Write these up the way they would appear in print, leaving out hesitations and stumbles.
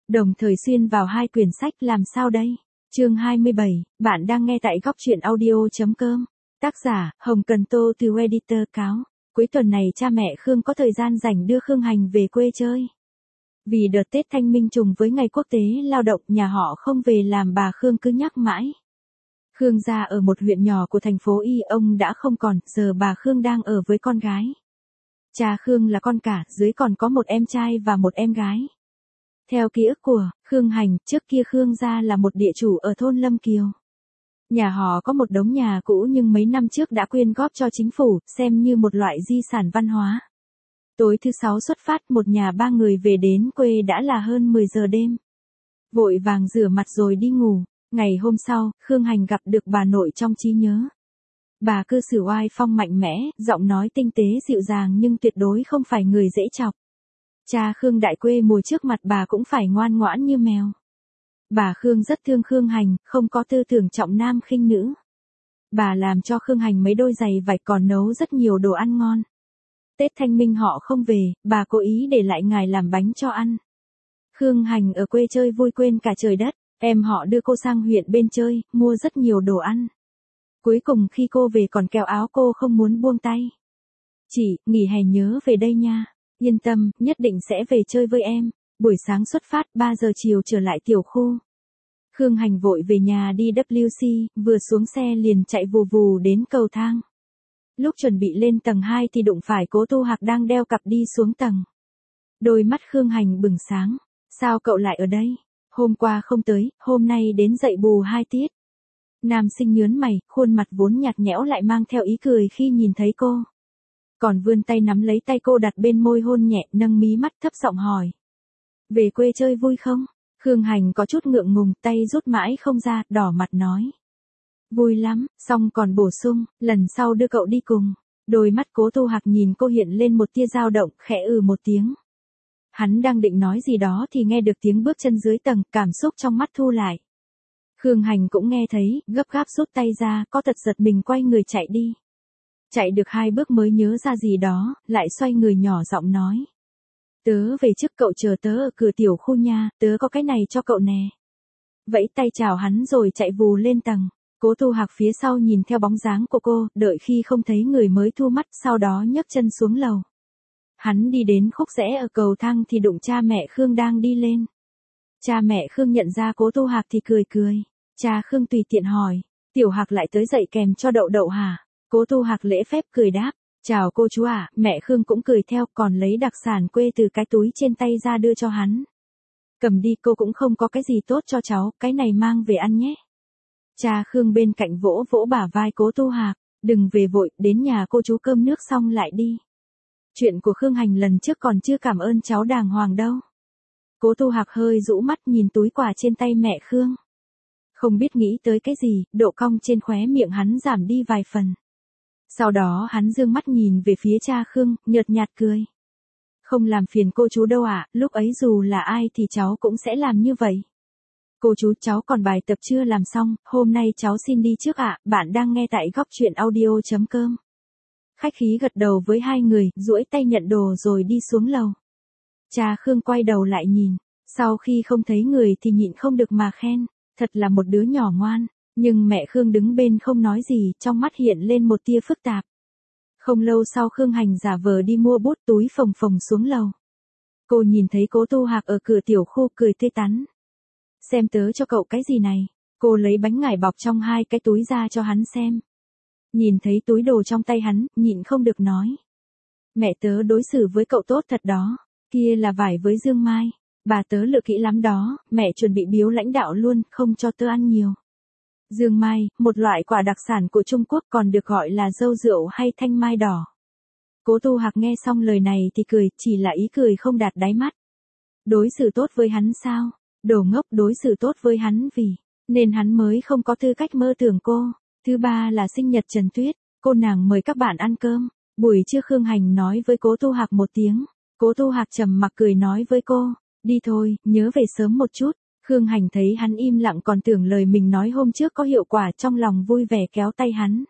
đồng thời xuyên vào hai quyển sách làm sao đây? Chương 27, bạn đang nghe tại góc truyện audio.com. Tác giả, Hồng Cần Tô từ Editor cáo. Cuối tuần này cha mẹ Khương có thời gian rảnh đưa Khương Hành về quê chơi. Vì đợt Tết Thanh Minh trùng với ngày quốc tế lao động, nhà họ không về làm, bà Khương cứ nhắc mãi. Khương gia ở một huyện nhỏ của thành phố Y, ông đã không còn, giờ bà Khương đang ở với con gái. Cha Khương là con cả, dưới còn có một em trai và một em gái. Theo ký ức của Khương Hành, trước kia Khương gia là một địa chủ ở thôn Lâm Kiều. Nhà họ có một đống nhà cũ nhưng mấy năm trước đã quyên góp cho chính phủ, xem như một loại di sản văn hóa. Tối thứ Sáu xuất phát, một nhà ba người về đến quê đã là hơn 10 giờ đêm. Vội vàng rửa mặt rồi đi ngủ. Ngày hôm sau, Khương Hành gặp được bà nội trong trí nhớ. Bà cư xử oai phong mạnh mẽ, giọng nói tinh tế dịu dàng nhưng tuyệt đối không phải người dễ chọc. Cha Khương đại quê mùi trước mặt bà cũng phải ngoan ngoãn như mèo. Bà Khương rất thương Khương Hành, không có tư tưởng trọng nam khinh nữ. Bà làm cho Khương Hành mấy đôi giày vải, còn nấu rất nhiều đồ ăn ngon. Tết Thanh Minh họ không về, bà cố ý để lại ngài làm bánh cho ăn. Khương Hành ở quê chơi vui quên cả trời đất, em họ đưa cô sang huyện bên chơi, mua rất nhiều đồ ăn. Cuối cùng khi cô về còn kéo áo cô không muốn buông tay. Chị, nghỉ hè nhớ về đây nha. Yên tâm, nhất định sẽ về chơi với em. Buổi sáng xuất phát, 3 giờ chiều trở lại tiểu khu. Khương Hành vội về nhà đi WC, vừa xuống xe liền chạy vù vù đến cầu thang. Lúc chuẩn bị lên tầng 2 thì đụng phải Cố Tu Hạc đang đeo cặp đi xuống tầng. Đôi mắt Khương Hành bừng sáng. Sao cậu lại ở đây? Hôm qua không tới, hôm nay đến dạy bù 2 tiết. Nam sinh nhớn mày, khuôn mặt vốn nhạt nhẽo lại mang theo ý cười khi nhìn thấy cô. Còn vươn tay nắm lấy tay cô đặt bên môi hôn nhẹ, nâng mí mắt thấp giọng hỏi. Về quê chơi vui không? Khương Hành có chút ngượng ngùng, tay rút mãi không ra, đỏ mặt nói. Vui lắm, xong còn bổ sung, lần sau đưa cậu đi cùng. Đôi mắt Cố Tu Hạc nhìn cô hiện lên một tia dao động, khẽ một tiếng. Hắn đang định nói gì đó thì nghe được tiếng bước chân dưới tầng, cảm xúc trong mắt thu lại. Khương Hành cũng nghe thấy, gấp gáp rút tay ra, có tật giật mình quay người chạy đi. Chạy được 2 bước mới nhớ ra gì đó, lại xoay người nhỏ giọng nói. Tớ về trước, cậu chờ tớ ở cửa tiểu khu nha, tớ có cái này cho cậu nè. Vẫy tay chào hắn rồi chạy vù lên tầng. Cố Tu Hạc phía sau nhìn theo bóng dáng của cô, đợi khi không thấy người mới thu mắt, sau đó nhấc chân xuống lầu. Hắn đi đến khúc rẽ ở cầu thang thì đụng cha mẹ Khương đang đi lên. Cha mẹ Khương nhận ra Cố Tu Hạc thì cười cười. Cha Khương tùy tiện hỏi, Tiểu Hạc lại tới dạy kèm cho Đậu Đậu hả? Cố Tu Hạc lễ phép cười đáp, chào cô chú ạ. Mẹ Khương cũng cười theo, còn lấy đặc sản quê từ cái túi trên tay ra đưa cho hắn. Cầm đi, cô cũng không có cái gì tốt cho cháu, cái này mang về ăn nhé. Cha Khương bên cạnh vỗ vỗ bả vai Cố Tu Hạc, đừng về vội, đến nhà cô chú cơm nước xong lại đi. Chuyện của Khương Hành lần trước còn chưa cảm ơn cháu đàng hoàng đâu. Cố Tu Hạc hơi rũ mắt nhìn túi quà trên tay mẹ Khương. Không biết nghĩ tới cái gì, độ cong trên khóe miệng hắn giảm đi vài phần. Sau đó hắn dương mắt nhìn về phía cha Khương, nhợt nhạt cười. Không làm phiền cô chú đâu ạ, lúc ấy dù là ai thì cháu cũng sẽ làm như vậy. Cô chú, cháu còn bài tập chưa làm xong, hôm nay cháu xin đi trước ạ. Bạn đang nghe tại góc truyện audio.com. Khách khí gật đầu với hai người, duỗi tay nhận đồ rồi đi xuống lầu. Cha Khương quay đầu lại nhìn, sau khi không thấy người thì nhịn không được mà khen, thật là một đứa nhỏ ngoan, nhưng mẹ Khương đứng bên không nói gì, trong mắt hiện lên một tia phức tạp. Không lâu sau Khương Hành giả vờ đi mua bút, túi phồng phồng xuống lầu. Cô nhìn thấy Cố Tu Hạc ở cửa tiểu khu cười tươi tắn. Xem tớ cho cậu cái gì này, cô lấy bánh ngải bọc trong 2 cái túi ra cho hắn xem. Nhìn thấy túi đồ trong tay hắn, nhịn không được nói. Mẹ tớ đối xử với cậu tốt thật đó, kia là vải với Dương Mai, bà tớ lựa kỹ lắm đó, mẹ chuẩn bị biếu lãnh đạo luôn, không cho tớ ăn nhiều. Dương Mai, một loại quả đặc sản của Trung Quốc còn được gọi là dâu rượu hay thanh mai đỏ. Cố Tu Hạc nghe xong lời này thì cười, chỉ là ý cười không đạt đáy mắt. Đối xử tốt với hắn sao? Đồ ngốc, đối xử tốt với hắn nên hắn mới không có tư cách mơ tưởng cô. Thứ ba là sinh nhật Trần Tuyết, cô nàng mời các bạn ăn cơm. Buổi trưa Khương Hành nói với Cố Tu Hạc một tiếng. Cố Tu Hạc trầm mặc cười nói với cô, đi thôi, nhớ về sớm một chút. Khương Hành thấy hắn im lặng còn tưởng lời mình nói hôm trước có hiệu quả, trong lòng vui vẻ kéo tay hắn.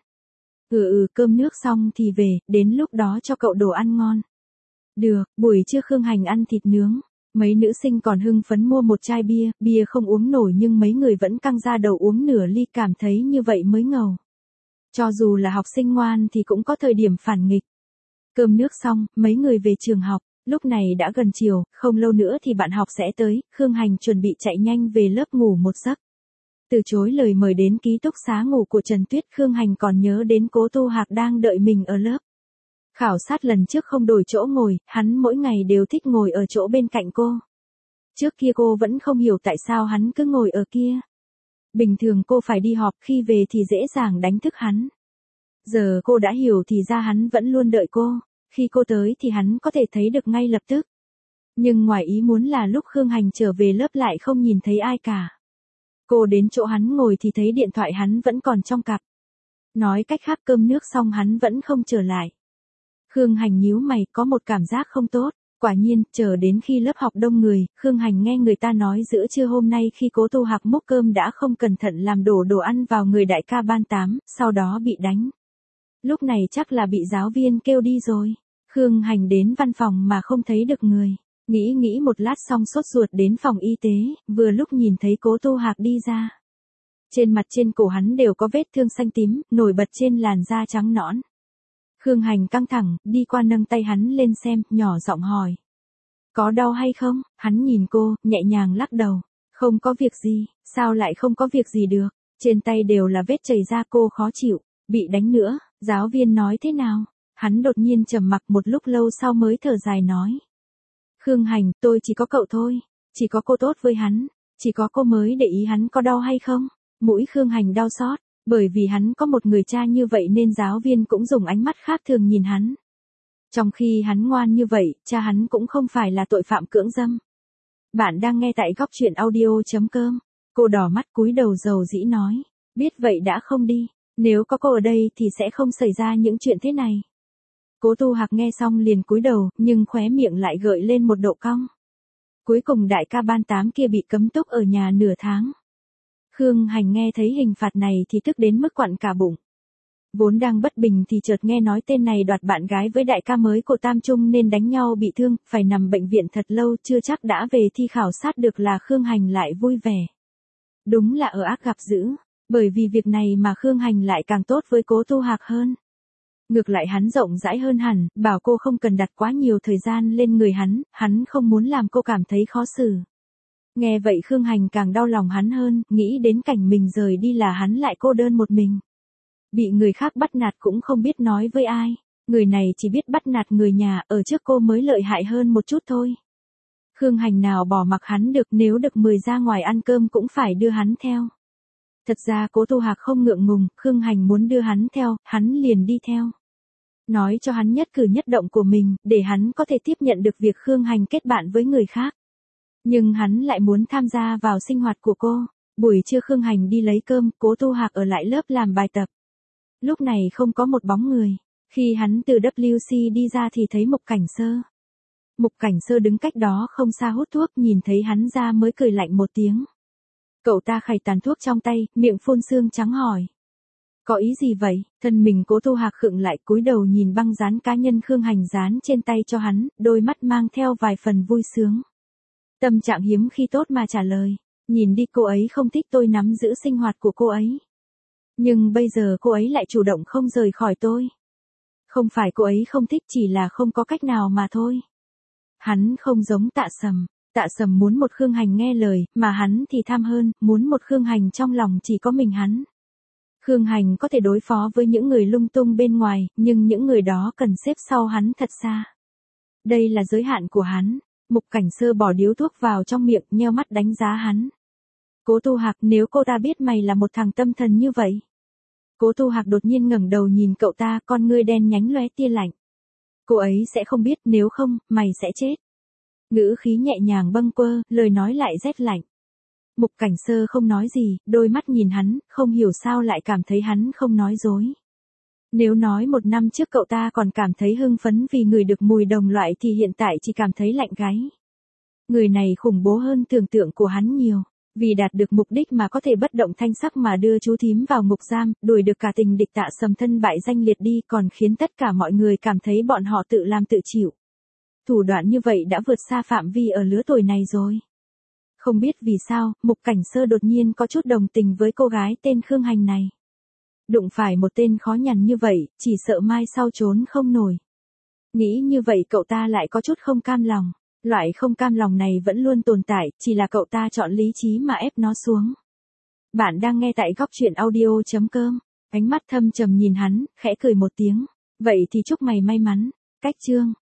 Cơm nước xong thì về, đến lúc đó cho cậu đồ ăn ngon. Được, buổi trưa Khương Hành ăn thịt nướng. Mấy nữ sinh còn hưng phấn mua một chai bia, bia không uống nổi nhưng mấy người vẫn căng ra đầu uống nửa ly, cảm thấy như vậy mới ngầu. Cho dù là học sinh ngoan thì cũng có thời điểm phản nghịch. Cơm nước xong, mấy người về trường học, lúc này đã gần chiều, không lâu nữa thì bạn học sẽ tới, Khương Hành chuẩn bị chạy nhanh về lớp ngủ một giấc. Từ chối lời mời đến ký túc xá ngủ của Trần Tuyết, Khương Hành còn nhớ đến Cố Tu Hạc đang đợi mình ở lớp. Khảo sát lần trước không đổi chỗ ngồi, hắn mỗi ngày đều thích ngồi ở chỗ bên cạnh cô. Trước kia cô vẫn không hiểu tại sao hắn cứ ngồi ở kia. Bình thường cô phải đi họp, khi về thì dễ dàng đánh thức hắn. Giờ cô đã hiểu thì ra hắn vẫn luôn đợi cô, khi cô tới thì hắn có thể thấy được ngay lập tức. Nhưng ngoài ý muốn là lúc Khương Hành trở về lớp lại không nhìn thấy ai cả. Cô đến chỗ hắn ngồi thì thấy điện thoại hắn vẫn còn trong cặp. Nói cách khác, cơm nước xong hắn vẫn không trở lại. Khương Hành nhíu mày, có một cảm giác không tốt. Quả nhiên, chờ đến khi lớp học đông người, Khương Hành nghe người ta nói giữa trưa hôm nay khi Cố Tu Hạc múc cơm đã không cẩn thận làm đổ đồ ăn vào người đại ca ban 8, sau đó bị đánh. Lúc này chắc là bị giáo viên kêu đi rồi. Khương Hành đến văn phòng mà không thấy được người. Nghĩ một lát xong sốt ruột đến phòng y tế, vừa lúc nhìn thấy Cố Tu Hạc đi ra. Trên mặt trên cổ hắn đều có vết thương xanh tím, nổi bật trên làn da trắng nõn. Khương Hành căng thẳng, đi qua nâng tay hắn lên xem, nhỏ giọng hỏi. Có đau hay không? Hắn nhìn cô, nhẹ nhàng lắc đầu. Không có việc gì, sao lại không có việc gì được? Trên tay đều là vết chảy ra, cô khó chịu. Bị đánh nữa, giáo viên nói thế nào? Hắn đột nhiên trầm mặc một lúc lâu sau mới thở dài nói. Khương Hành, tôi chỉ có cậu thôi. Chỉ có cô tốt với hắn. Chỉ có cô mới để ý hắn có đau hay không? Mũi Khương Hành đau xót. Bởi vì hắn có một người cha như vậy nên giáo viên cũng dùng ánh mắt khác thường nhìn hắn. Trong khi hắn ngoan như vậy, cha hắn cũng không phải là tội phạm cưỡng dâm. Bạn đang nghe tại góc truyện audio.com. Cô đỏ mắt cúi đầu dầu dĩ nói. Biết vậy đã không đi. Nếu có cô ở đây thì sẽ không xảy ra những chuyện thế này. Cố Tu Hạc nghe xong liền cúi đầu, nhưng khóe miệng lại gợi lên một độ cong. Cuối cùng đại ca ban 8 kia bị cấm túc ở nhà nửa tháng. Khương Hành nghe thấy hình phạt này thì tức đến mức quặn cả bụng. Vốn đang bất bình thì chợt nghe nói tên này đoạt bạn gái với đại ca mới của Tam Trung nên đánh nhau bị thương, phải nằm bệnh viện thật lâu, chưa chắc đã về thi khảo sát được là Khương Hành lại vui vẻ. Đúng là ở ác gặp dữ, bởi vì việc này mà Khương Hành lại càng tốt với Cố Tu Hạc hơn. Ngược lại hắn rộng rãi hơn hẳn, bảo cô không cần đặt quá nhiều thời gian lên người hắn không muốn làm cô cảm thấy khó xử. Nghe vậy Khương Hành càng đau lòng hắn hơn, nghĩ đến cảnh mình rời đi là hắn lại cô đơn một mình. Bị người khác bắt nạt cũng không biết nói với ai, người này chỉ biết bắt nạt người nhà, ở trước cô mới lợi hại hơn một chút thôi. Khương Hành nào bỏ mặc hắn được, nếu được mời ra ngoài ăn cơm cũng phải đưa hắn theo. Thật ra Cố Tu Hạc không ngượng ngùng, Khương Hành muốn đưa hắn theo, hắn liền đi theo. Nói cho hắn nhất cử nhất động của mình, để hắn có thể tiếp nhận được việc Khương Hành kết bạn với người khác. Nhưng hắn lại muốn tham gia vào sinh hoạt của cô. Buổi trưa Khương Hành đi lấy cơm, Cố Tu Hạc ở lại lớp làm bài tập. Lúc này không có một bóng người. Khi hắn từ WC đi ra thì thấy Mục Cảnh Sơ. Mục Cảnh Sơ đứng cách đó không xa hút thuốc, nhìn thấy hắn ra mới cười lạnh một tiếng. Cậu ta khày tàn thuốc trong tay, miệng phun sương trắng hỏi. Có ý gì vậy? Thân mình Cố Tu Hạc khựng lại, cúi đầu nhìn băng dán cá nhân Khương Hành dán trên tay cho hắn, đôi mắt mang theo vài phần vui sướng. Tâm trạng hiếm khi tốt mà trả lời. Nhìn đi, cô ấy không thích tôi nắm giữ sinh hoạt của cô ấy. Nhưng bây giờ cô ấy lại chủ động không rời khỏi tôi. Không phải cô ấy không thích, chỉ là không có cách nào mà thôi. Hắn không giống Tạ Sầm. Tạ Sầm muốn một Khương Hành nghe lời, mà hắn thì tham hơn, muốn một Khương Hành trong lòng chỉ có mình hắn. Khương Hành có thể đối phó với những người lung tung bên ngoài, nhưng những người đó cần xếp sau hắn thật xa. Đây là giới hạn của hắn. Mục Cảnh Sơ bỏ điếu thuốc vào trong miệng, nheo mắt đánh giá hắn. Cố Tu Hạc, nếu cô ta biết mày là một thằng tâm thần như vậy. Cố Tu Hạc đột nhiên ngẩng đầu nhìn cậu ta, con ngươi đen nhánh lóe tia lạnh. Cô ấy sẽ không biết, nếu không, mày sẽ chết. Ngữ khí nhẹ nhàng bâng quơ, lời nói lại rét lạnh. Mục Cảnh Sơ không nói gì, đôi mắt nhìn hắn, không hiểu sao lại cảm thấy hắn không nói dối. Nếu nói một năm trước cậu ta còn cảm thấy hưng phấn vì ngửi được mùi đồng loại thì hiện tại chỉ cảm thấy lạnh gáy. Người này khủng bố hơn tưởng tượng của hắn nhiều. Vì đạt được mục đích mà có thể bất động thanh sắc mà đưa chú thím vào ngục giam, đuổi được cả tình địch Tạ Sầm thân bại danh liệt đi, còn khiến tất cả mọi người cảm thấy bọn họ tự làm tự chịu. Thủ đoạn như vậy đã vượt xa phạm vi ở lứa tuổi này rồi. Không biết vì sao, Mục Cảnh Sơ đột nhiên có chút đồng tình với cô gái tên Khương Hành này. Đụng phải một tên khó nhằn như vậy, chỉ sợ mai sau trốn không nổi. Nghĩ như vậy cậu ta lại có chút không cam lòng. Loại không cam lòng này vẫn luôn tồn tại, chỉ là cậu ta chọn lý trí mà ép nó xuống. Bạn đang nghe tại góc truyện audio.com. Ánh mắt thâm trầm nhìn hắn, khẽ cười một tiếng. Vậy thì chúc mày may mắn. Cách chương.